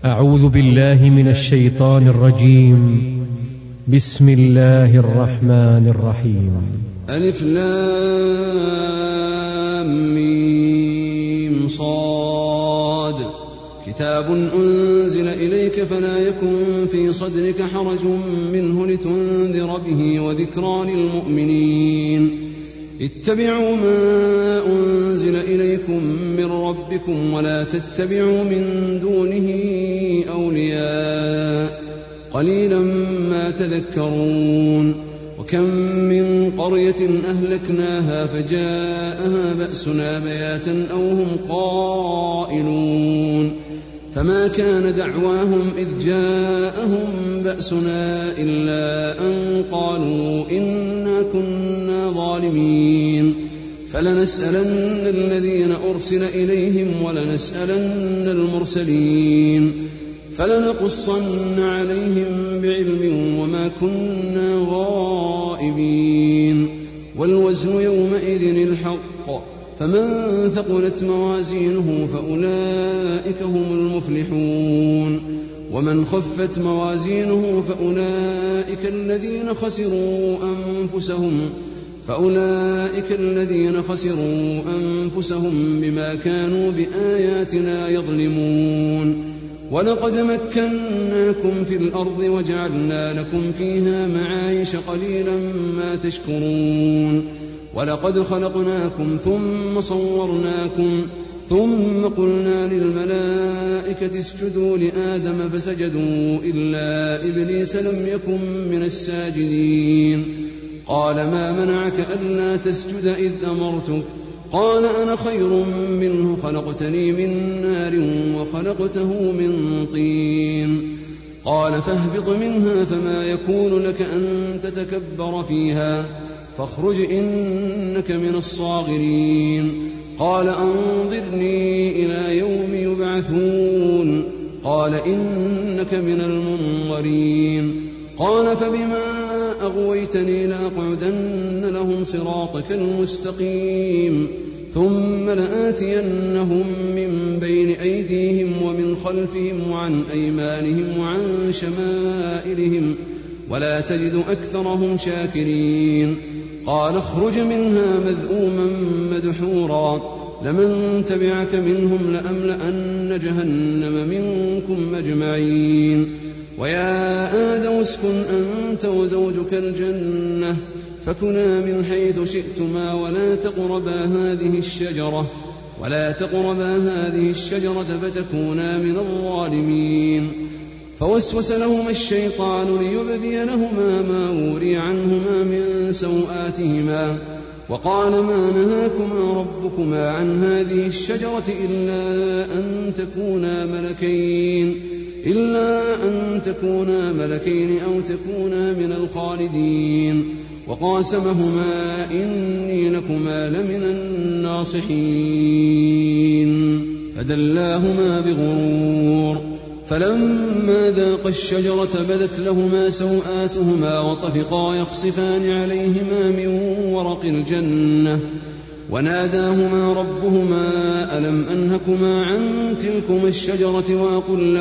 أعوذ بالله من الشيطان الرجيم. بسم الله الرحمن الرحيم. ألف لام ميم صاد. كتاب أنزل إليك فلا يكن في صدرك حرج منه لتنذر به وذكرى للمؤمنين. اتبعوا ما أنزل إليكم من ربكم ولا تتبعوا من دونه أولياء قليلا ما تذكرون. وكم من قرية أهلكناها فجاءها بأسنا بياتا أو هم قائلون فما كان دعواهم إذ جاءهم بأسنا إلا أن قالوا إنا كنا ظالمين. فلنسألن الذين أرسل إليهم ولنسألن المرسلين فلنقصن عليهم بعلم وما كنا غائبين. والوزن يومئذ الحق فمن ثقلت موازينه فأولئك هم المفلحون ومن خفت موازينه فأولئك الذين خسروا أنفسهم بما كانوا بآياتنا يظلمون. ولقد مكناكم في الأرض وجعلنا لكم فيها معايش قليلا ما تشكرون. ولقد خلقناكم ثم صورناكم ثم قلنا للملائكة اسجدوا لآدم فسجدوا إلا إبليس لم يكن من الساجدين. قال ما منعك ألا تسجد إذ أمرتك؟ قال أنا خير منه خلقتني من نار وخلقته من طين. قال فاهبط منها فما يكون لك أن تتكبر فيها فاخرج إنك من الصاغرين. قال أنظرني إلى يوم يبعثون. قال إنك من المنظرين. قال فبما أغويتني لأقعدن لهم صراطك المستقيم ثم لآتينهم من بين أيديهم ومن خلفهم وعن أيمانهم وعن شمائلهم ولا تجد أكثرهم شاكرين. قال اخرج منها مذءوما مدحورا لمن تبعك منهم لأملأن جهنم منكم أجمعين. ويا آدم اسكن أنت وزوجك الجنة فكلا من حيث شئتما ولا تقربا هذه الشجرة فتكونا من الظالمين. فوسوس لهما الشيطان ليبدي لهما ما وري عنهما من سوآتهما وقال ما نهاكما ربكما عن هذه الشجرة إلا أن تكونا ملكين أو تكونا من الخالدين. وقاسمهما إني لكما لمن الناصحين فدلاهما بغرور. فلما ذاقا الشجرة بدت لهما سوآتهما وطفقا يخصفان عليهما من ورق الجنة وناداهما ربهما ألم أنهكما عن تلكما الشجرة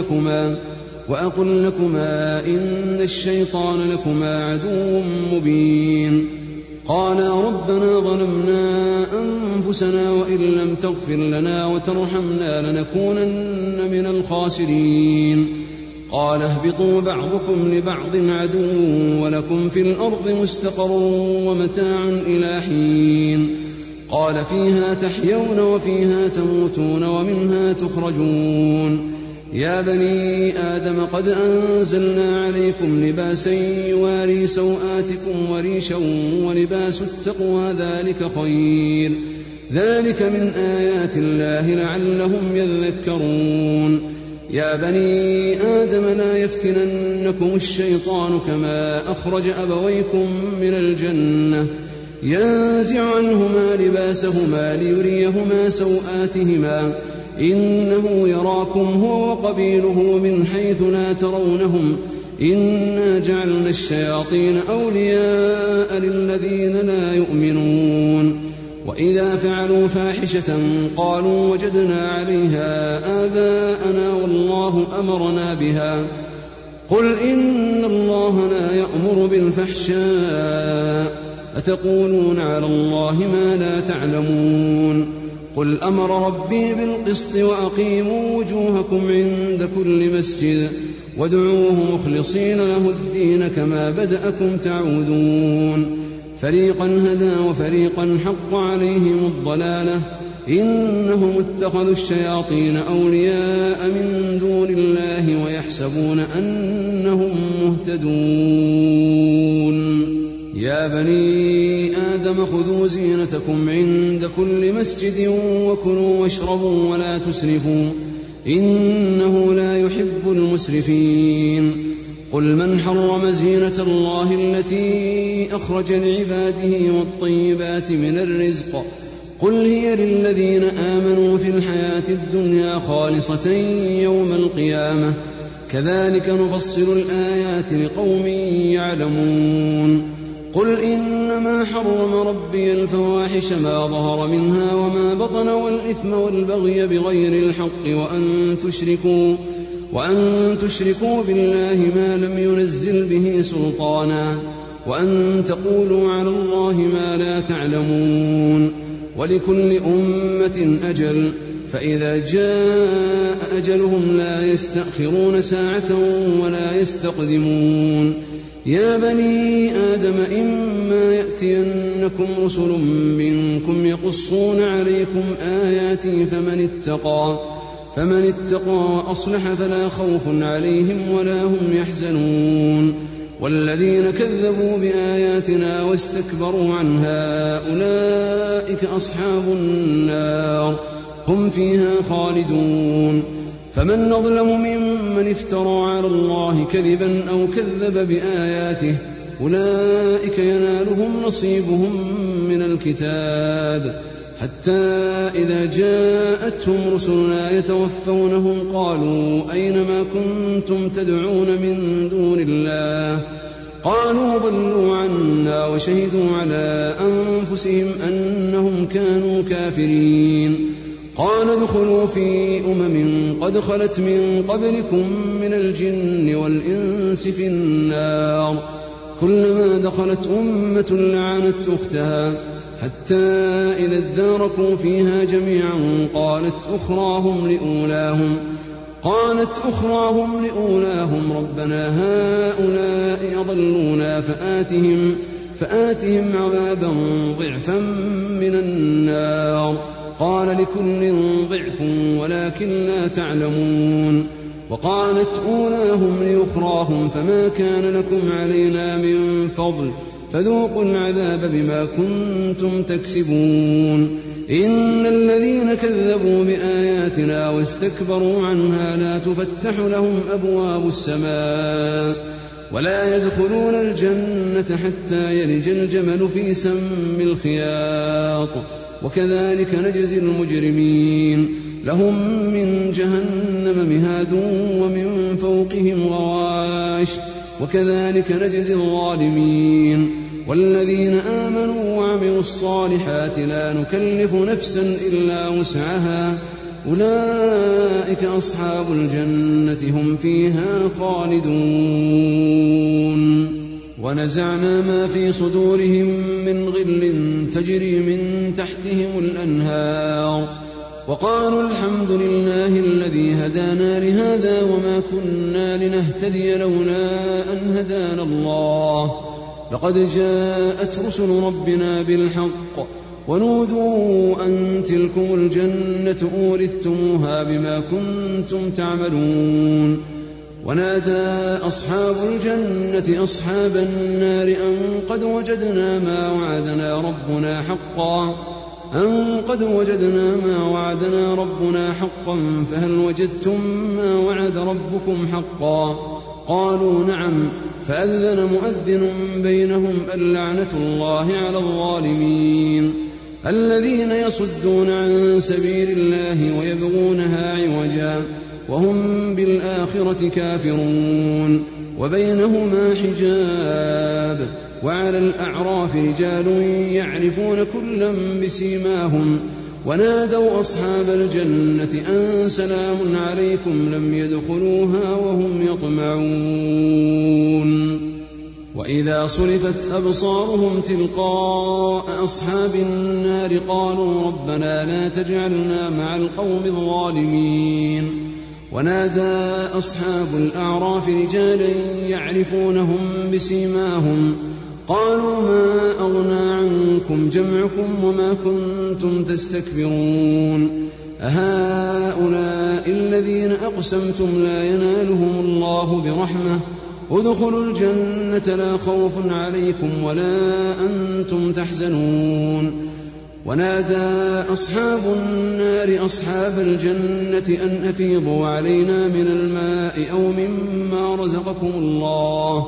وأقل لكما إن الشيطان لكما عدو مبين. قالا ربنا ظلمنا أنفسنا وإن لم تغفر لنا وترحمنا لنكونن من الخاسرين. قال اهبطوا بعضكم لبعض عدو ولكم في الأرض مستقر ومتاع إلى حين. قال فيها تحيون وفيها تموتون ومنها تخرجون. يا بني آدم قد أنزلنا عليكم لباسا يواري سوآتكم وريشا ولباس التقوى ذلك خير ذلك من آيات الله لعلهم يذكرون. يا بني آدم لا يفتننكم الشيطان كما أخرج أبويكم من الجنة ينزع عنهما لباسهما ليريهما سوآتهما إنه يراكم هو وقبيله من حيث لا ترونهم إنا جعلنا الشياطين أولياء للذين لا يؤمنون وإذا فعلوا فاحشة قالوا وجدنا عليها آباءنا والله أمرنا بها قل إن الله لا يأمر بالفحشاء أتقولون على الله ما لا تعلمون قل أمر ربي بالقسط وأقيموا وجوهكم عند كل مسجد وادعوه مخلصين له الدين كما بدأكم تعودون فريقا هدى وفريقا حق عليهم الضلالة إنهم اتخذوا الشياطين أولياء من دون الله ويحسبون أنهم مهتدون يا بني آدم خذوا زينتكم عند كل مسجد وكلوا واشربوا ولا تسرفوا إنه لا يحب المسرفين قل من حرم زينة الله التي أخرج لعباده والطيبات من الرزق قل هي للذين آمنوا في الحياة الدنيا خالصة يوم القيامة كذلك نفصل الآيات لقوم يعلمون قل إنما حرم ربي الفواحش ما ظهر منها وما بطن والإثم والبغي بغير الحق وأن تشركوا بالله ما لم ينزل به سلطانا وأن تقولوا على الله ما لا تعلمون ولكل أمة أجل فإذا جاء أجلهم لا يستأخرون ساعة ولا يستقدمون يا بني آدم إما يأتينكم رسل منكم يقصون عليكم آياتي فمن اتقى وأصلح فلا خوف عليهم ولا هم يحزنون والذين كذبوا بآياتنا واستكبروا عنها أولئك أصحاب النار هم فيها خالدون فمن نظلم ممن افترى على الله كذبا أو كذب بآياته أولئك ينالهم نصيبهم من الكتاب حتى إذا جاءتهم رسلنا يتوفونهم قالوا أين ما كنتم تدعون من دون الله قالوا ضلوا عنا وشهدوا على أنفسهم أنهم كانوا كافرين قال ادخلوا في أمم قد خلت من قبلكم من الجن والإنس في النار كلما دخلت أمة لعنت أختها حتى إذا اداركوا فيها جميعا قالت أخراهم لأولاهم ربنا هؤلاء أضلونا فآتهم عذابا ضعفا من النار قال لكل ضعف ولكن لا تعلمون وقالت أولاهم لأخراهم فما كان لكم علينا من فضل فذوقوا العذاب بما كنتم تكسبون إن الذين كذبوا بآياتنا واستكبروا عنها لا تفتح لهم أبواب السماء ولا يدخلون الجنة حتى يلج الجمل في سم الخياط وكذلك نجزي المجرمين لهم من جهنم مهاد ومن فوقهم غواش وكذلك نجزي الظالمين والذين آمنوا وعملوا الصالحات لا نكلف نفسا إلا وسعها أولئك أصحاب الجنة هم فيها خالدون ونزعنا ما في صدورهم من غل تجري من تحتهم الأنهار وقالوا الحمد لله الذي هدانا لهذا وما كنا لنهتدي لولا أن هدانا الله لقد جاءت رسل ربنا بالحق ونودوا أن تلكم الجنة أورثتموها بما كنتم تعملون ونادى أصحاب الجنة أصحاب النار أن قد وجدنا ما وعدنا ربنا حقا فهل وجدتم ما وعد ربكم حقا قالوا نعم فأذن مؤذن بينهم اللعنة الله على الظالمين الذين يصدون عن سبيل الله وهم بالآخرة كافرون وبينهما حجاب وعلى الأعراف رجال يعرفون كلا بسيماهم ونادوا أصحاب الجنة أن سلام عليكم لم يدخلوها وهم يطمعون وإذا صرفت أبصارهم تلقاء أصحاب النار قالوا ربنا لا تجعلنا مع القوم الظالمين ونادى أصحاب الأعراف رجالا يعرفونهم بسيماهم قالوا ما أغنى عنكم جمعكم وما كنتم تستكبرون أهؤلاء الذين أقسمتم لا ينالهم الله برحمة ادخلوا الجنة لا خوف عليكم ولا أنتم تحزنون ونادى أصحاب النار أصحاب الجنة أن أفيضوا علينا من الماء أو مما رزقكم الله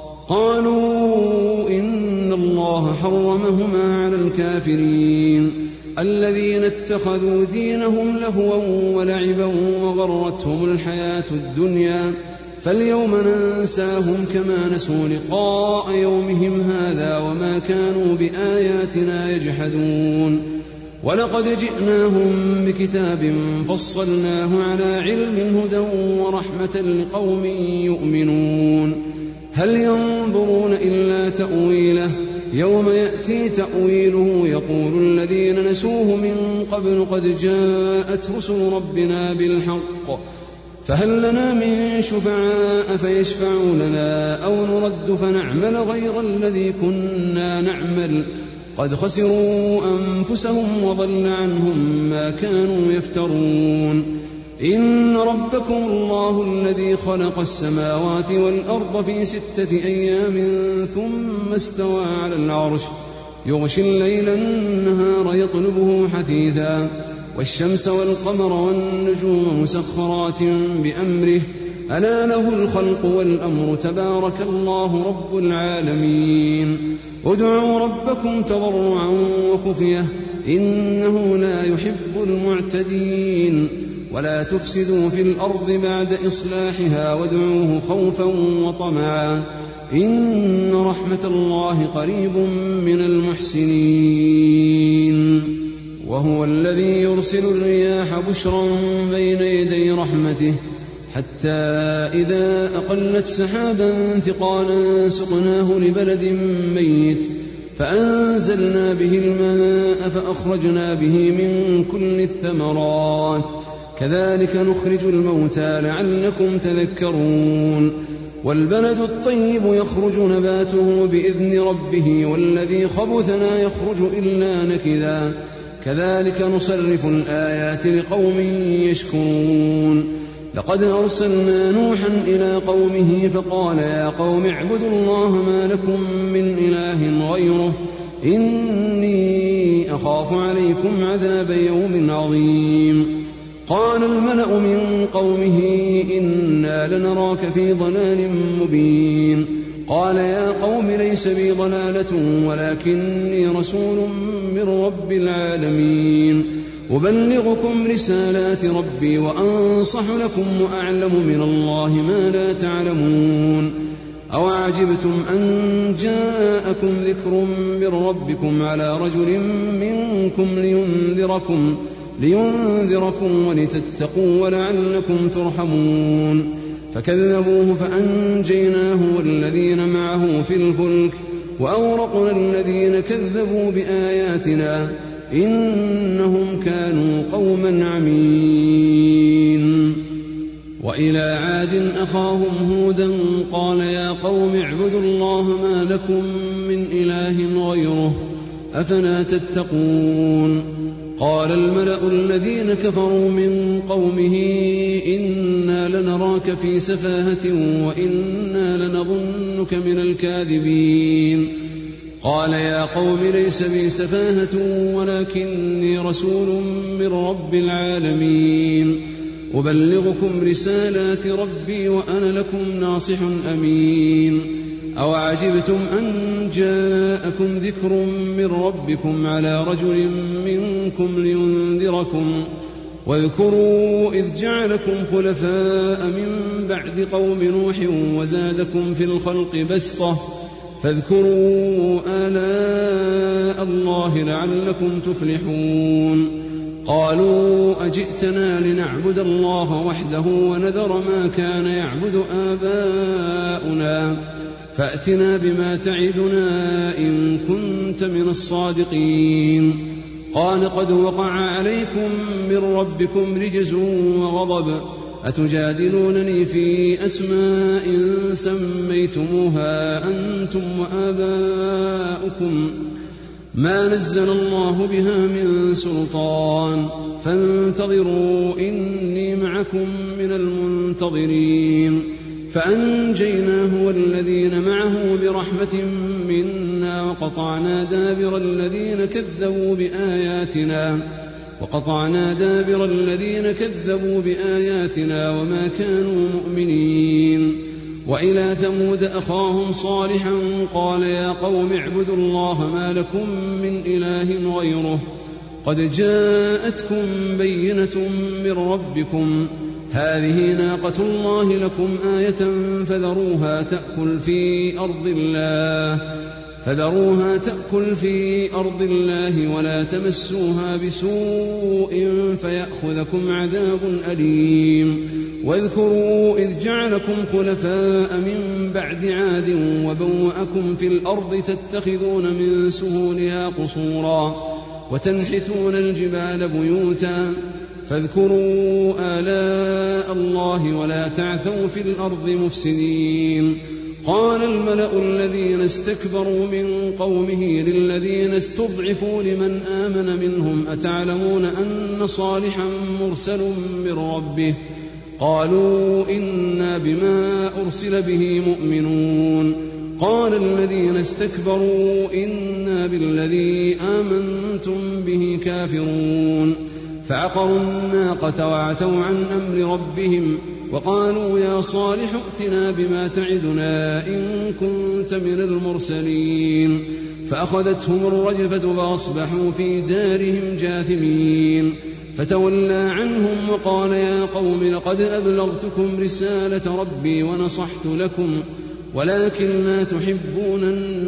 قالوا إن الله حرمهما على الكافرين الذين اتخذوا دينهم لهوا ولعبا وغرتهم الحياة الدنيا فاليوم ننساهم كما نسوا لقاء يومهم هذا وما كانوا بآياتنا يجحدون ولقد جئناهم بكتاب فصلناه على علم هدى ورحمة لقوم يؤمنون هل ينظرون إلا تأويله يوم يأتي تأويله يقول الذين نسوه من قبل قد جاءت رسل ربنا بالحق فهل لنا من شفعاء فيشفعوا لنا أو نرد فنعمل غير الذي كنا نعمل قد خسروا أنفسهم وضل عنهم ما كانوا يفترون إن ربكم الله الذي خلق السماوات والأرض في 6 أيام ثم استوى على العرش يغشي الليل النهار يطلبه حثيثا والشمس والقمر والنجوم مسخرات بأمره ألا له الخلق والأمر تبارك الله رب العالمين ادعوا ربكم تضرعا وخفية إنه لا يحب المعتدين ولا تفسدوا في الأرض بعد إصلاحها وادعوه خوفا وطمعا إن رحمة الله قريب من المحسنين وهو الذي يرسل الرياح بشرا بين يدي رحمته حتى إذا أقلت سحابا ثقالا سقناه لبلد ميت فأنزلنا به الماء فأخرجنا به من كل الثمرات كذلك نخرج الموتى لعلكم تذكرون والبلد الطيب يخرج نباته بإذن ربه والذي خبث لا يخرج إلا نكدا كذلك نصرف الآيات لقوم يشكرون لقد أرسلنا نوحا إلى قومه فقال يا قوم اعبدوا الله ما لكم من إله غيره إني أخاف عليكم عذاب يوم عظيم قال الملأ من قومه إنا لنراك في ضلال مبين قال يا قوم ليس بي ضلالة ولكني رسول من رب العالمين أبلغكم رسالات ربي وأنصح لكم وأعلم من الله ما لا تعلمون أوعجبتم أن جاءكم ذكر من ربكم على رجل منكم لينذركم ولتتقوا ولعلكم ترحمون فكذبوه فأنجيناه والذين معه في الفلك وأورقنا الذين كذبوا بآياتنا إنهم كانوا قوما عمين وإلى عاد أخاهم هودا قال يا قوم اعبدوا الله ما لكم من إله غيره أفلا تتقون قال الملأ الذين كفروا من قومه إنا لنراك في سفاهة وإنا لنظنك من الكاذبين قال يا قوم ليس بي سفاهة ولكني رسول من رب العالمين أبلغكم رسالات ربي وأنا لكم ناصح أمين أوعجبتم أن جاءكم ذكر من ربكم على رجل منكم واذكروا إذ جعلكم خلفاء من بعد قوم نوح وزادكم في الخلق بسطة فاذكروا آلاء الله لعلكم تفلحون قالوا أجئتنا لنعبد الله وحده ونذر ما كان يعبد آباؤنا فأتنا بما تعدنا إن كنت من الصادقين قال قد وقع عليكم من ربكم رجز وغضب أتجادلونني في أسماء سميتموها أنتم وآباؤكم ما نزل الله بها من سلطان فانتظروا إني معكم من المنتظرين فأنجيناه والذين معه برحمة منا وقطعنا دابر الذين كذبوا بآياتنا وما كانوا مؤمنين وإلى ثمود أخاهم صالحا قال يا قوم اعبدوا الله ما لكم من إله غيره قد جاءتكم بينة من ربكم هذه ناقة الله لكم آية فذروها تأكل في أرض الله ولا تمسوها بسوء فيأخذكم عذاب أليم واذكروا إذ جعلكم خلفاء من بعد عاد وبوأكم في الأرض تتخذون من سهولها قصورا وتنحتون الجبال بيوتا فاذكروا آلاء الله ولا تعثوا في الأرض مفسدين قال الملأ الذين استكبروا من قومه للذين استضعفوا لمن آمن منهم أتعلمون أن صالحا مرسل من ربه قالوا إنا بما أرسل به مؤمنون قال الذين استكبروا إنا بالذي آمنتم به كافرون فعقروا الناقة وعتوا عن أمر ربهم وقالوا يا صالح ائتنا بما تعدنا إن كنت من المرسلين فأخذتهم الرجفة فأصبحوا في دارهم جاثمين فتولى عنهم وقال يا قوم لقد أبلغتكم رسالة ربي ونصحت لكم ولكن لا تحبون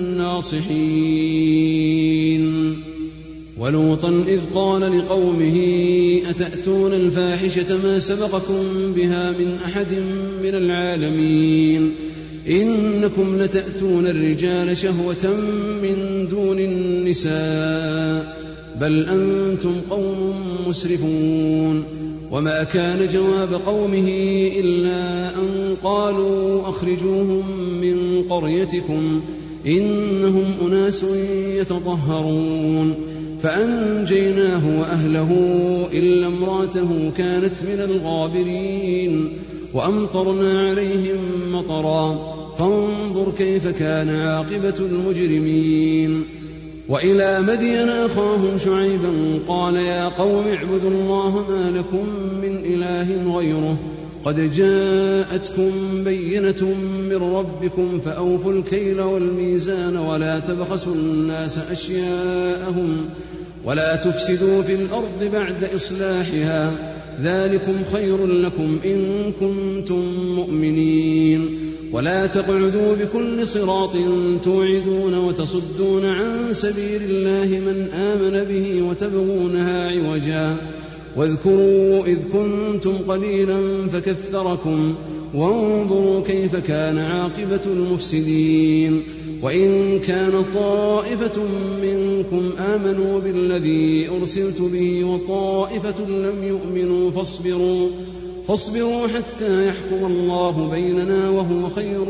الناصحين ولوطا إذ قال لقومه أتأتون الفاحشة ما سبقكم بها من أحد من العالمين إنكم لتأتون الرجال شهوة من دون النساء بل أنتم قوم مسرفون وما كان جواب قومه إلا أن قالوا أخرجوهم من قريتكم إنهم أناس يتطهرون فأنجيناه وأهله إلا امراته كانت من الغابرين وأمطرنا عليهم مطرا فانظر كيف كان عاقبة المجرمين وإلى مدين أخاهم شعيبا قال يا قوم اعبدوا الله ما لكم من إله غيره قد جاءتكم بينة من ربكم فأوفوا الكيل والميزان ولا تبخسوا الناس أشياءهم ولا تفسدوا في الأرض بعد إصلاحها ذلكم خير لكم إن كنتم مؤمنين ولا تقعدوا بكل صراط توعدون وتصدون عن سبيل الله من آمن به وتبغونها عوجا واذكروا إذ كنتم قليلا فكثركم وانظروا كيف كان عاقبة المفسدين وإن كان طائفة منكم آمنوا بالذي أرسلت به وطائفة لم يؤمنوا فاصبروا حتى يحكم الله بيننا وهو خير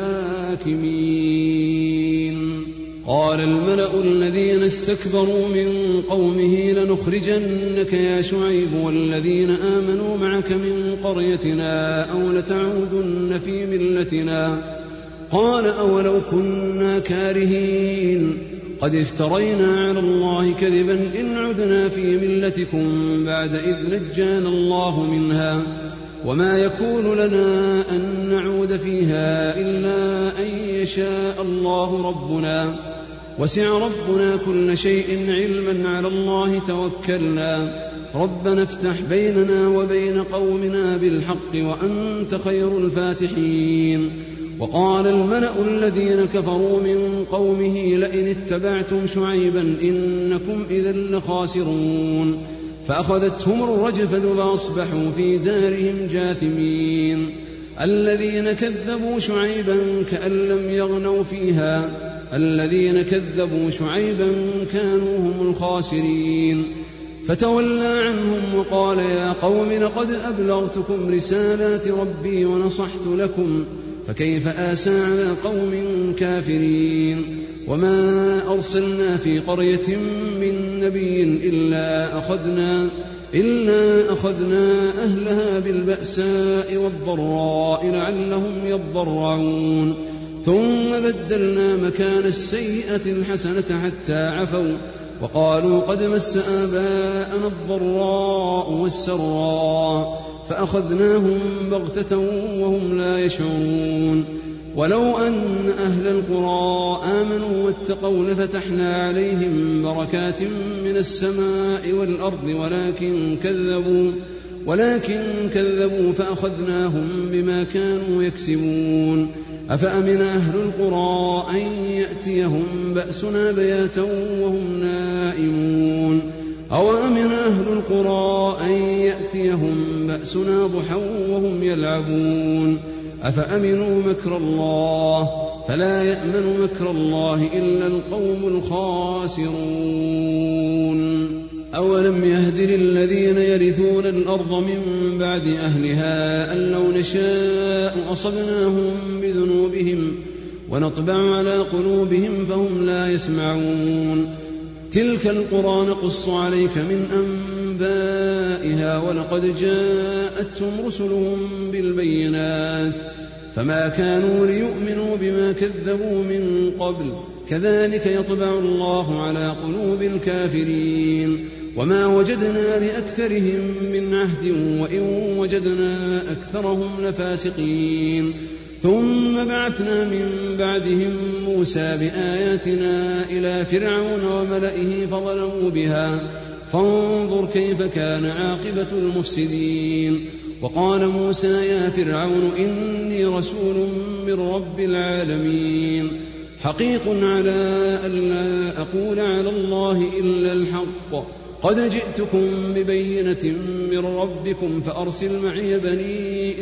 الحاكمين قال الملأ الذين استكبروا من قومه لنخرجنك يا شعيب والذين آمنوا معك من قريتنا أو لتعودن في ملتنا قال أولو كنا كارهين قد افترينا على الله كذبا إن عدنا في ملتكم بعد إذ نجانا الله منها وما يكون لنا أن نعود فيها إلا أن يشاء الله ربنا وسع ربنا كل شيء علما على الله توكلنا ربنا افتح بيننا وبين قومنا بالحق وأنت خير الفاتحين. وقال الملأ الذين كفروا من قومه لئن اتبعتم شعيبا إنكم إذا لخاسرون. فأخذتهم الرجفة فأصبحوا في دارهم جاثمين. الذين كذبوا شعيبا كأن لم يغنوا فيها الذين كذبوا شعيبا كانوا هم الخاسرين. فتولى عنهم وقال يا قوم لقد أبلغتكم رسالات ربي ونصحت لكم فكيف آسى على قوم كافرين. وما أرسلنا في قرية من نبي إلا أخذنا أهلها بالبأساء والضراء لعلهم يضرعون. ثم بدلنا مكان السيئة الحسنة حتى عفوا وقالوا قد مس آباءنا الضراء والسراء فأخذناهم بغتة وهم لا يشعرون. ولو أن أهل القرى آمنوا واتقوا لفتحنا عليهم بركات من السماء والأرض ولكن كذبوا فأخذناهم بما كانوا يكسبون. أفأمن أهل القرى أن يأتيهم بأسنا بياتا وهم نائمون أو أمن أهل القرى أن يأتيهم بأسنا ضحى وهم يلعبون. أفأمنوا مكر الله فلا يأمن مكر الله إلا القوم الخاسرون. أولم يهد للذين يرثون الأرض من بعد أهلها أن لو نشاء أصبناهم بذنوبهم ونطبع على قلوبهم فهم لا يسمعون. تلك القرى نقص عليك من أنبائها ولقد جاءتهم رسلهم بالبينات فما كانوا ليؤمنوا بما كذبوا من قبل كذلك يطبع الله على قلوب الكافرين. وما وجدنا لأكثرهم من عهد وإن وجدنا أكثرهم لفاسقين. ثم بعثنا من بعدهم موسى بآياتنا إلى فرعون وملئه فظلموا بها فانظر كيف كان عاقبة المفسدين. وقال موسى يا فرعون إني رسول من رب العالمين حقيق على ألا أقول على الله إلا الحق قد جئتكم ببينة من ربكم فأرسل معي بني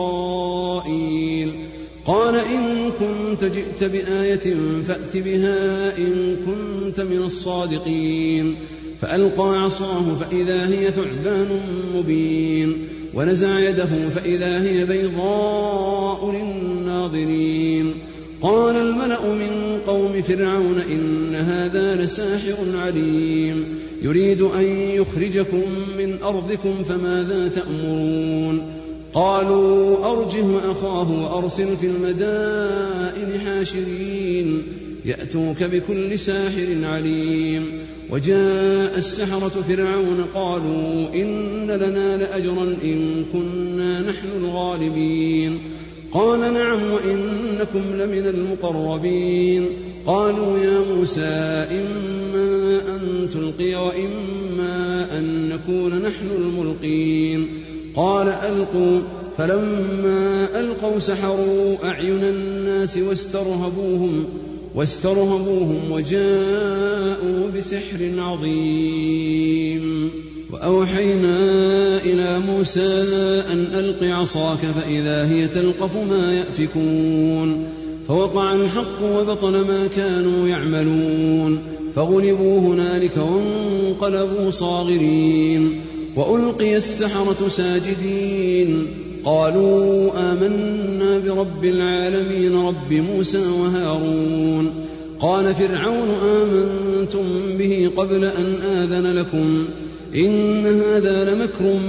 إسرائيل. قال إن كنت جئت بآية فأت بها إن كنت من الصادقين. فألقى عصاه فإذا هي ثعبان مبين ونزع يده فإذا هي بيضاء للناظرين. قال الملأ من قوم فرعون إن هذا لساحر عليم يريد أن يخرجكم من أرضكم فماذا تأمرون. قالوا أرجه أخاه وأرسل في المدائن حاشرين يأتوك بكل ساحر عليم. وجاء السحرة فرعون قالوا إن لنا لأجرا إن كنا نحن الغالبين. قال نعم وإنكم لمن المقربين. قالوا يا موسى إما أن تلقي وإما أن نكون نحن الملقين. قال ألقوا فلما ألقوا سحروا أعين الناس واسترهبوهم وجاءوا بسحر عظيم. وأوحينا إلى موسى أن ألق عصاك فإذا هي تلقف ما يأفكون. فوقع الحق وبطل ما كانوا يعملون فغلبوا هنالك وانقلبوا صاغرين. وألقي السحرة ساجدين قالوا آمنا برب العالمين رب موسى وهارون. قال فرعون آمنتم به قبل أن آذن لكم إن هذا لمكر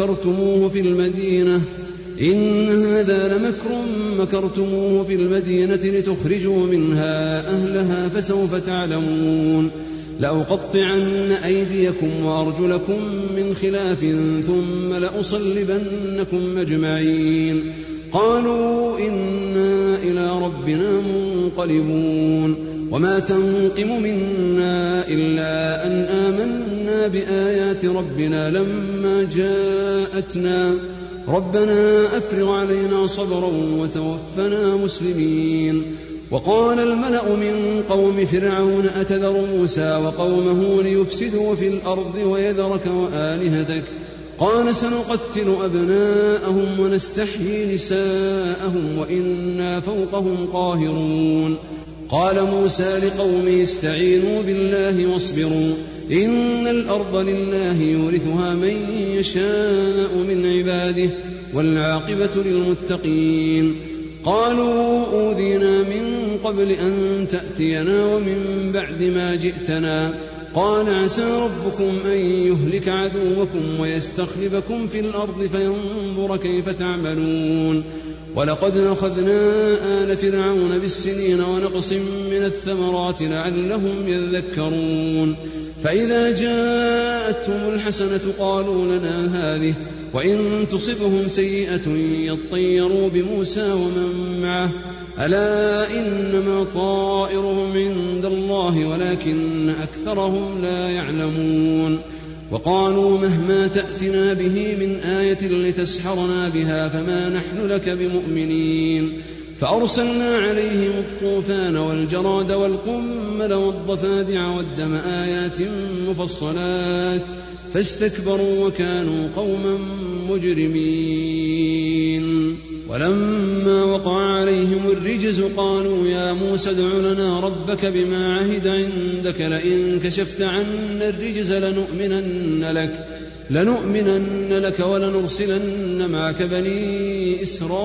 مكرتموه في المدينة لتخرجوا منها أهلها فسوف تعلمون. لأقطعن أيديكم وأرجلكم من خلاف ثم لأصلبنكم أجمعين. قالوا إنا إلى ربنا منقلبون. وما تنقم منا إلا أن آمنا آمنا بآيات ربنا لما جاءتنا ربنا أفرغ علينا صبرا وتوفنا مسلمين. وقال الملأ من قوم فرعون أتذر موسى وقومه ليفسدوا في الأرض ويذرك وآلهتك قال سنقتل أبناءهم ونستحيي نساءهم وإنا فوقهم قاهرون. قال موسى لقومه استعينوا بالله واصبروا إن الأرض لله يورثها من يشاء من عباده والعاقبة للمتقين. قالوا أوذينا من قبل أن تأتينا ومن بعد ما جئتنا قال عسى ربكم أن يهلك عدوكم ويستخلفكم في الأرض فينظر كيف تعملون. ولقد أخذنا آل فرعون بالسنين ونقص من الثمرات لعلهم يذكرون. فإذا جاءتهم الحسنة قالوا لنا هذه وإن تصبهم سيئة يطيروا بموسى ومن معه ألا إنما طائرهم عند الله ولكن أكثرهم لا يعلمون. وقالوا مهما تأتنا به من آية لتسحرنا بها فما نحن لك بمؤمنين. فأرسلنا عليهم الطوفان والجراد والقمل والضفادع والدم آيات مفصلات فاستكبروا وكانوا قوما مجرمين. ولما وقع عليهم الرجز قالوا يا موسى ادع لنا ربك بما عهد عندك لئن كشفت عنا الرجز لنؤمنن لك ولنرسلن معك بني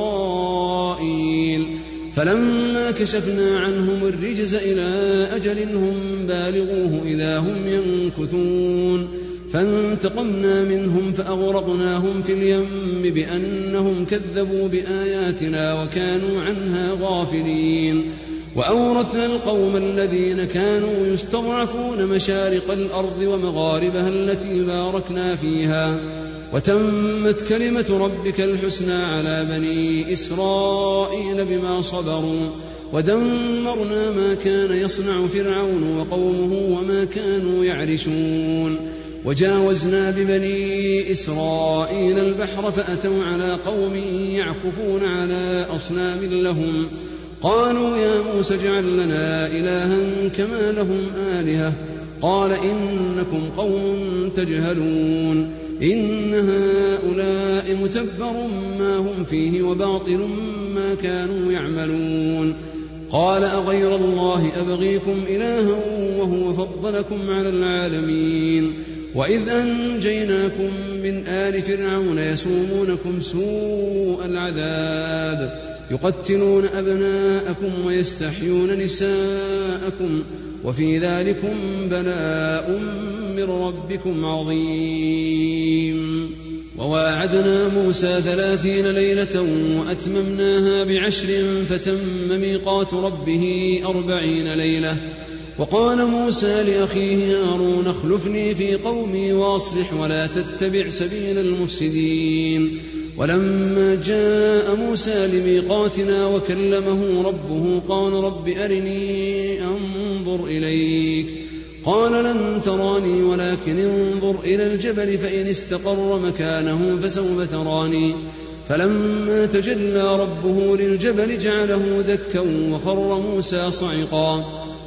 إسرائيل. فلما كشفنا عنهم الرجز إلى أجل هم بالغوه إذا هم ينكثون فانتقمنا منهم فأغرقناهم في اليم بأنهم كذبوا بآياتنا وكانوا عنها غافلين. وأورثنا القوم الذين كانوا يستضعفون مشارق الأرض ومغاربها التي باركنا فيها وتمت كلمة ربك الحسنى على بني إسرائيل بما صبروا ودمرنا ما كان يصنع فرعون وقومه وما كانوا يعرشون. وجاوزنا ببني إسرائيل البحر فأتوا على قوم يعكفون على أصنام لهم قالوا يا موسى اجعل لنا إلها كما لهم آلهة قال إنكم قوم تجهلون إن هؤلاء متبر ما هم فيه وباطل ما كانوا يعملون. قال أغير الله أبغيكم إلها وهو فضلكم على العالمين. وإذ أنجيناكم من آل فرعون يسومونكم سوء العذاب يقتلون أبناءكم ويستحيون نساءكم وفي ذلكم بلاء من ربكم عظيم. وواعدنا موسى 30 ليلة وأتممناها ب10 فتم ميقات ربه 40 ليلة. وقال موسى لأخيه هارون اخلفني في قومي وأصلح ولا تتبع سبيل المفسدين. ولما جاء موسى لميقاتنا وكلمه ربه قال رب أرني أنظر إليك قال لن تراني ولكن انظر إلى الجبل فإن استقر مكانه فسوف تراني. فلما تجلى ربه للجبل جعله دكا وخر موسى صعقا.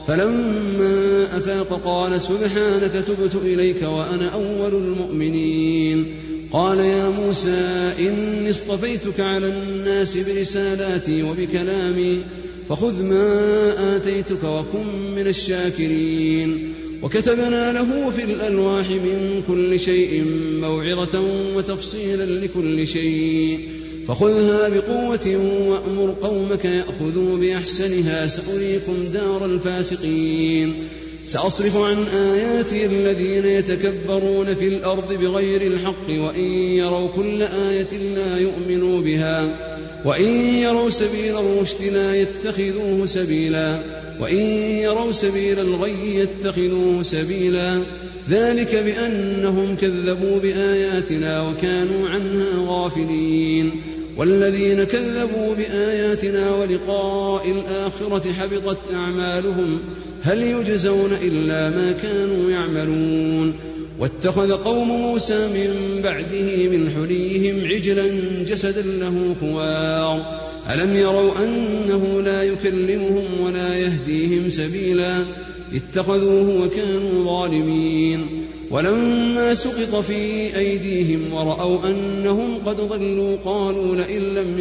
فلما أفاق قال سبحانك تبت إليك وأنا أول المؤمنين. قال يا موسى إني اصطفيتك على الناس برسالاتي وبكلامي فخذ ما آتيتك وكن من الشاكرين. وكتبنا له في الألواح من كل شيء موعظة وتفصيلا لكل شيء فخذها بقوة وأمر قومك يأخذوا بأحسنها سأريكم دار الفاسقين. سأصرف عن آياتي الذين يتكبرون في الأرض بغير الحق وإن يروا كل آية لا يؤمنوا بها وإن يروا سبيل الرشد لا يتخذوه سبيلا وإن يروا سبيل الغي يتخذوه سبيلا ذلك بأنهم كذبوا بآياتنا وكانوا عنها غافلين. والذين كذبوا بآياتنا ولقاء الآخرة حبطت أعمالهم هل يجزون إلا ما كانوا يعملون. واتخذ قوم موسى من بعده من حليهم عجلا جسدا له خوار ألم يروا أنه لا يكلمهم ولا يهديهم سبيلا اتخذوه وكانوا ظالمين ولما سقط في أيديهم ورأوا أنهم قد ضلوا قالوا لئن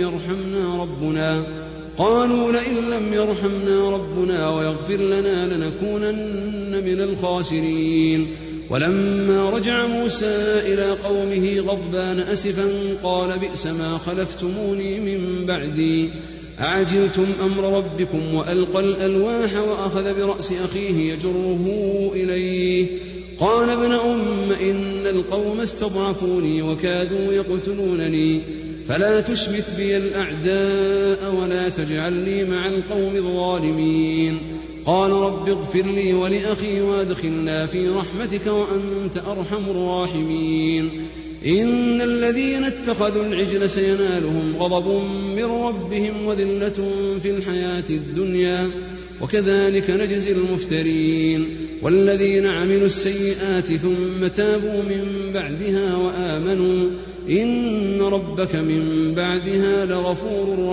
لم يرحمنا ربنا ويغفر لنا لنكونن من الخاسرين ولما رجع موسى إلى قومه غضبان أسفا قال بئس ما خلفتموني من بعدي أعجلتم أمر ربكم وألقى الألواح وأخذ برأس أخيه يجره إليه قال ابن أم إن القوم استضعفوني وكادوا يقتلونني فلا تشمت بي الأعداء ولا تجعلني مع القوم الظالمين قال رب اغفر لي ولأخي وادخلنا في رحمتك وأنت أرحم الراحمين إن الذين اتخذوا العجل سينالهم غضب من ربهم وذلة في الحياة الدنيا وكذلك نجزي المفترين والذين عملوا السيئات ثم تابوا من بعدها وآمنوا إن ربك من بعدها لغفور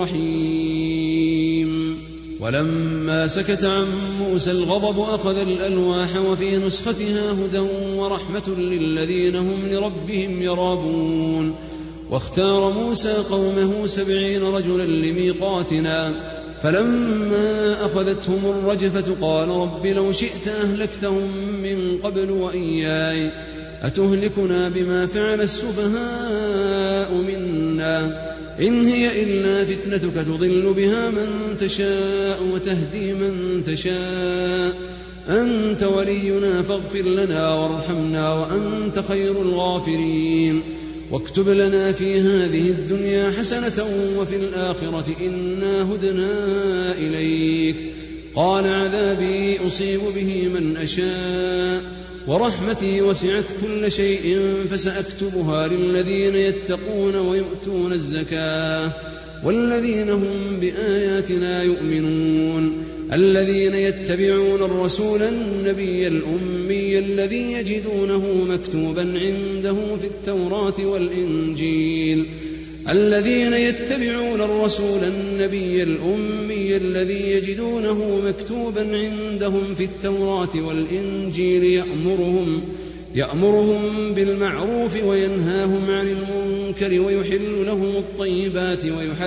رحيم ولما سكت عن موسى الغضب أخذ الألواح وفي نسختها هدى ورحمة للذين هم لربهم يرابون واختار موسى قومه 70 رجلا لميقاتنا فلما أخذتهم الرجفة قال رب لو شئت أهلكتهم من قبل وإياي أتهلكنا بما فعل السفهاء منا إن هي إلا فتنتك تضل بها من تشاء وتهدي من تشاء أنت ولينا فاغفر لنا وارحمنا وأنت خير الغافرين واكتب لنا في هذه الدنيا حسنة وفي الآخرة إنا هدنا إليك قال عذابي أصيب به من أشاء ورحمتي وسعت كل شيء فسأكتبها للذين يتقون ويؤتون الزكاة والذين هم بآياتنا يؤمنون الذين يتبعون الرسول النبي الأمي الذي يجدونه مكتوبا عنده في التوراة والإنجيل الذين يتبعون الرسول النبي الأمي الذي يجدونه مكتوبا عندهم في التوراة والإنجيل يأمرهم بالمعروف وينهاهم عن المنكر ويحل لهم الطيبات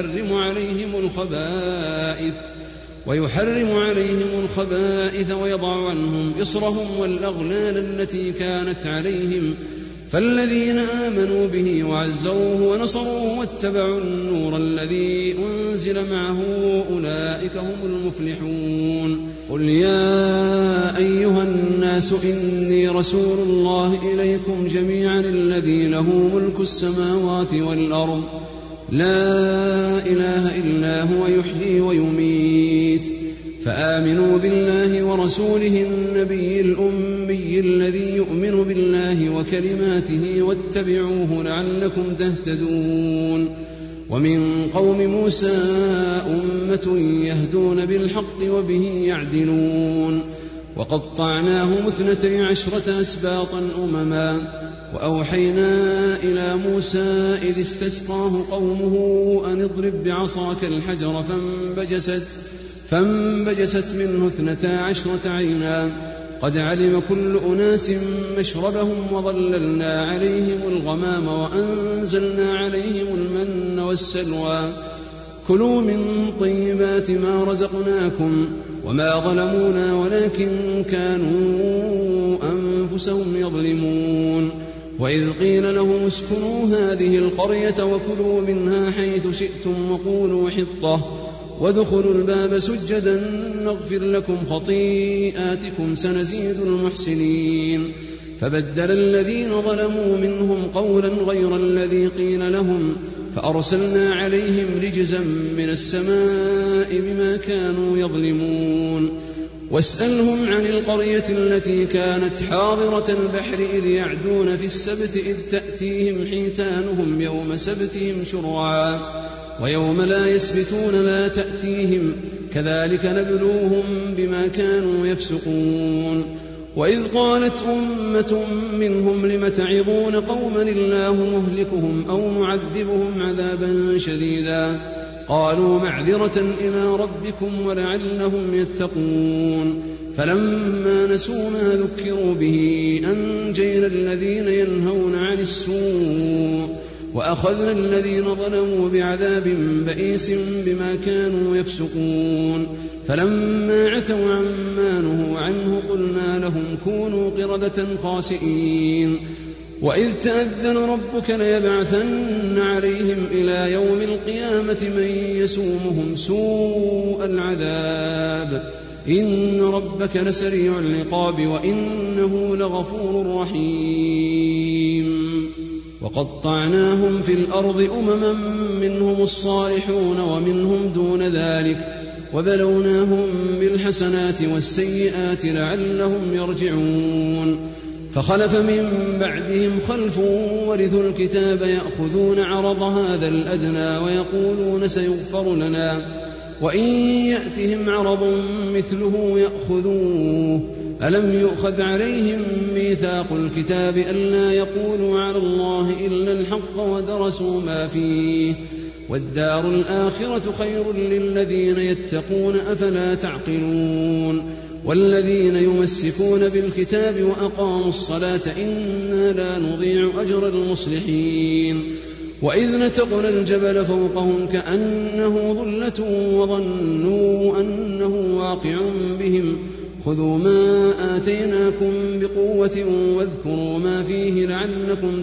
ويحرم عليهم الخبائث ويضع عنهم إصرهم والأغلال التي كانت عليهم فالذين آمنوا به وعزروه ونصروه واتبعوا النور الذي أنزل معه أولئك هم المفلحون قل يا أيها الناس إني رسول الله إليكم جميعا الذي له ملك السماوات والأرض لا إله إلا هو يحيي ويميت فآمنوا بالله ورسوله النبي الأمي الذي يؤمن بالله وكلماته واتبعوه لعلكم تهتدون ومن قوم موسى أمة يهدون بالحق وبه يعدلون وقطعناهم 12 أسباطا أمما وأوحينا إلى موسى إذ استسقاه قومه أن اضرب بعصاك الحجر فانبجست منه 12 عينا قد علم كل أناس مشربهم وظللنا عليهم الغمام وأنزلنا عليهم المن والسلوى كلوا من طيبات ما رزقناكم وما ظلمونا ولكن كانوا أنفسهم يظلمون وإذ قيل لهم اسكنوا هذه القرية وكلوا منها حيث شئتم وقولوا حطة وادخلوا الباب سجدا نغفر لكم خطيئاتكم سنزيد المحسنين فبدل الذين ظلموا منهم قولا غير الذي قيل لهم فأرسلنا عليهم رجزا من السماء بما كانوا يظلمون واسألهم عن القرية التي كانت حاضرة البحر إذ يعدون في السبت إذ تأتيهم حيتانهم يوم سبتهم شرعا ويوم لا يسبتون لا تأتيهم كذلك نبلوهم بما كانوا يفسقون وإذ قالت أمة منهم لم تعظون قوما الله مهلكهم أو معذبهم عذابا شديدا قالوا معذرة إلى ربكم ولعلهم يتقون فلما نسوا ما ذكروا به أنجينا الذين ينهون عن السوء وأخذنا الذين ظلموا بعذاب بئيس بما كانوا يفسقون فلما عتوا عما نهوا عنه قلنا لهم كونوا قردة خاسئين وإذ تأذن ربك ليبعثن عليهم إلى يوم القيامة من يسومهم سوء العذاب إن ربك لسريع العقاب وإنه لغفور رحيم وقطعناهم في الأرض أمما منهم الصالحون ومنهم دون ذلك وبلوناهم بالحسنات والسيئات لعلهم يرجعون فخلف من بعدهم خلف ورثوا الكتاب يأخذون عرض هذا الأدنى ويقولون سيغفر لنا وإن يأتهم عرض مثله يأخذوه ألم يؤخذ عليهم ميثاق الكتاب ألا يقولوا على الله إلا الحق ودرسوا ما فيه والدار الآخرة خير للذين يتقون أفلا تعقلون والذين يمسكون بالكتاب وأقاموا الصلاة إنا لا نضيع أجر المصلحين وإذ نتقنا الجبل فوقهم كأنه ظلة وظنوا أنه واقع بهم خذوا ما آتيناكم بقوة واذكروا ما فيه لعلكم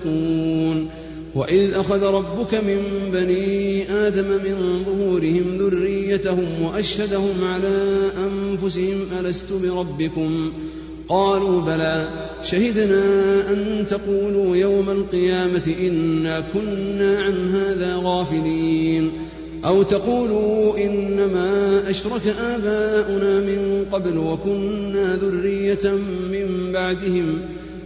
تتقون وإذ أخذ ربك من بني آدم من ظهورهم ذريتهم وأشهدهم على أنفسهم ألست بربكم قالوا بلى شهدنا أن تقولوا يوم القيامة إنا كنا عن هذا غافلين أو تقولوا إنما أشرك آباؤنا من قبل وكنا ذرية من بعدهم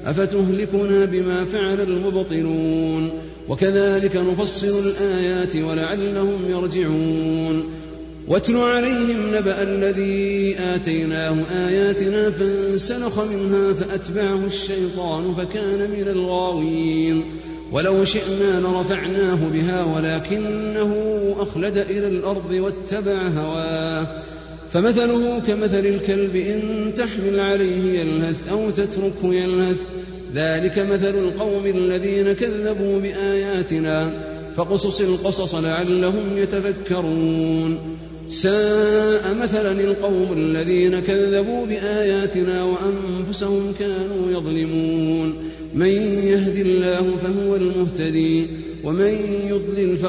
أفتهلكنا بما فعل المبطلون وكذلك نفصل الآيات ولعلهم يرجعون واتل عليهم نبأ الذي آتيناه آياتنا فانسلخ منها فأتبعه الشيطان فكان من الغاوين ولو شئنا لرفعناه بها ولكنه أخلد إلى الأرض واتبع هواه فمثله كمثل الكلب إن تحمل عليه يلهث أو تتركه يلهث ذلك مثل القوم الذين كذبوا بآياتنا فقصص القصص لعلهم يتفكرون ساء مثلا القوم الذين كذبوا بآياتنا وأنفسهم كانوا يظلمون من يهد الله فهو المهتدي ومن يضلل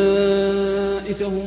فأولئك هم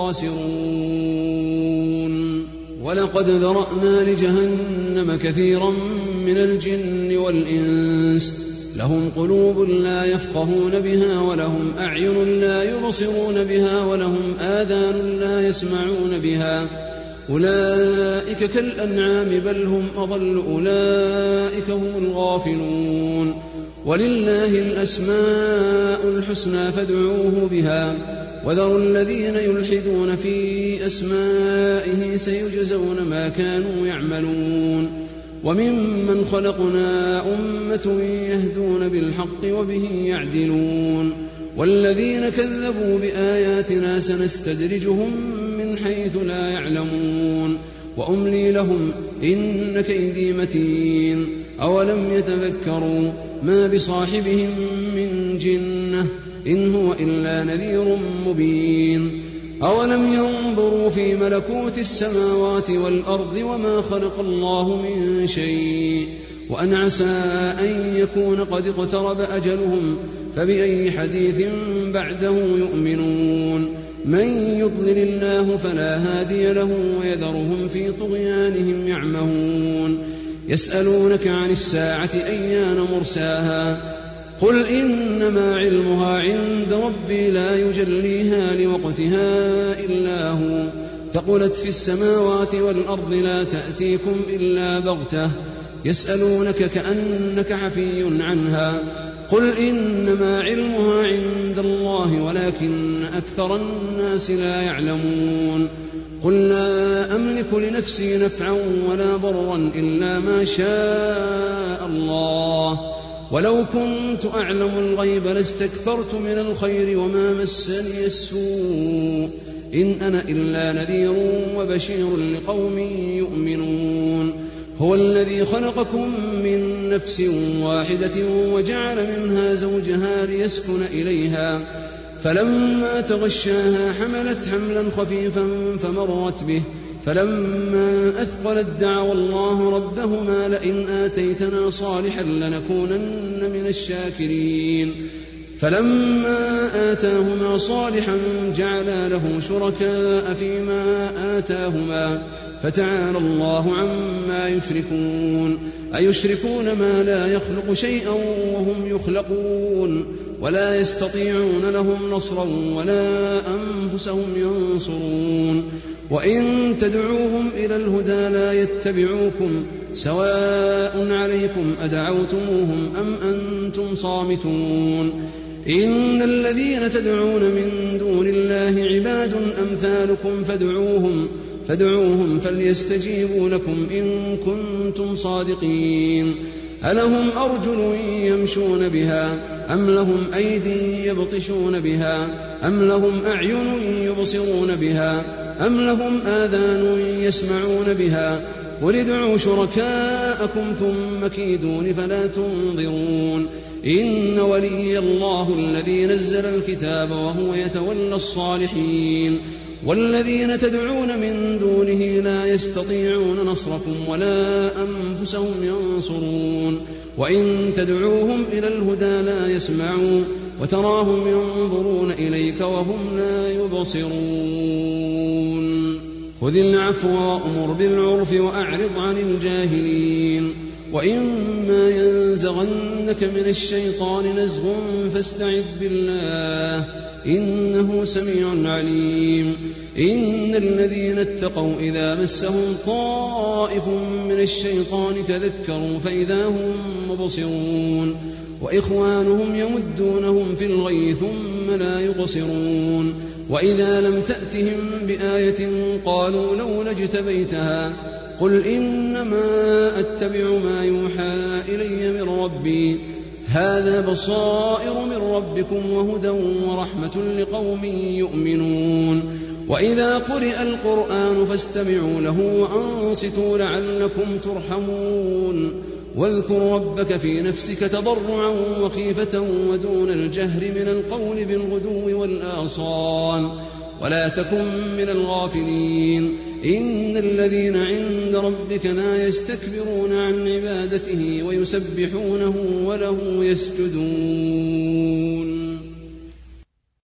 الخاسرون ولقد ذرأنا لجهنم كثيرا من الجن والإنس لهم قلوب لا يفقهون بها ولهم أعين لا يبصرون بها ولهم آذان لا يسمعون بها أولئك كالأنعام بل هم أضل أولئك هم الغافلون ولله الأسماء الحسنى فادعوه بها وذروا الذين يلحدون في أسمائه سيجزون ما كانوا يعملون وممن خلقنا أمة يهدون بالحق وبه يعدلون والذين كذبوا بآياتنا سنستدرجهم من حيث لا يعلمون وأملي لهم إن كيدي متين أولم يتذكروا ما بصاحبهم من جنة إن هو إلا نذير مبين أولم ينظروا في ملكوت السماوات والأرض وما خلق الله من شيء وأن عسى أن يكون قد اقترب أجلهم فبأي حديث بعده يؤمنون من يضلل الله فلا هادي له ويذرهم في طغيانهم يعمهون يسألونك عن الساعة أيان مرساها قل إنما علمها عند ربي لا يجليها لوقتها إلا هو ثقلت في السماوات والأرض لا تأتيكم إلا بغتة يسألونك كأنك حفي عنها قل إنما علمها عند الله ولكن أكثر الناس لا يعلمون قل لا أملك لنفسي نفعا ولا ضرا إلا ما شاء الله ولو كنت أعلم الغيب لاستكثرت من الخير وما مسني السوء إن أنا إلا نذير وبشير لقوم يؤمنون هو الذي خلقكم من نفس واحدة وجعل منها زوجها ليسكن إليها فلما تغشاها حملت حملا خفيفا فمرت به فلما أثقلت دعوا الله ربهما لئن آتيتنا صالحا لنكونن من الشاكرين فلما آتاهما صالحا جعلا له شركاء فيما آتاهما فتعالى الله عما يشركون أيشركون ما لا يخلق شيئا وهم يخلقون ولا يستطيعون لهم نصرا ولا أنفسهم ينصرون وإن تدعوهم إلى الهدى لا يتبعوكم سواء عليكم أدعوتموهم أم أنتم صامتون إن الذين تدعون من دون الله عباد أمثالكم فادعوهم فليستجيبوا لكم إن كنتم صادقين ألهم أرجل يمشون بها أم لهم أيدي يبطشون بها أم لهم أعين يبصرون بها أم لهم آذان يسمعون بها قل ادعوا شركاءكم ثم كيدون فلا تنظرون إن ولي الله الذي نزل الكتاب وهو يتولى الصالحين والذين تدعون من دونه لا يستطيعون نصركم ولا أنفسهم ينصرون وإن تدعوهم إلى الهدى لا يسمعون وتراهم ينظرون إليك وهم لا يبصرون خذ العفو وأمر بالعرف وأعرض عن الجاهلين وإما ينزغنك من الشيطان نزغ فاستعذ بالله إنه سميع عليم إن الذين اتقوا إذا مسهم طائف من الشيطان تذكروا فإذا هم مبصرون وإخوانهم يمدونهم في الغي ثم لا يبصرون وإذا لم تأتهم بآية قالوا لولا اجتبيتها قل إنما أتبع ما يوحى إلي من ربي هذا بصائر من ربكم وهدى ورحمة لقوم يؤمنون وإذا قرئ القرآن فاستمعوا له وأنصتوا لعلكم ترحمون واذكر ربك في نفسك تضرعا وخيفة ودون الجهر من القول بالغدو والآصال ولا تكن من الغافلين إن الذين عند ربك لا يستكبرون عن عبادته ويسبحونه وله يسجدون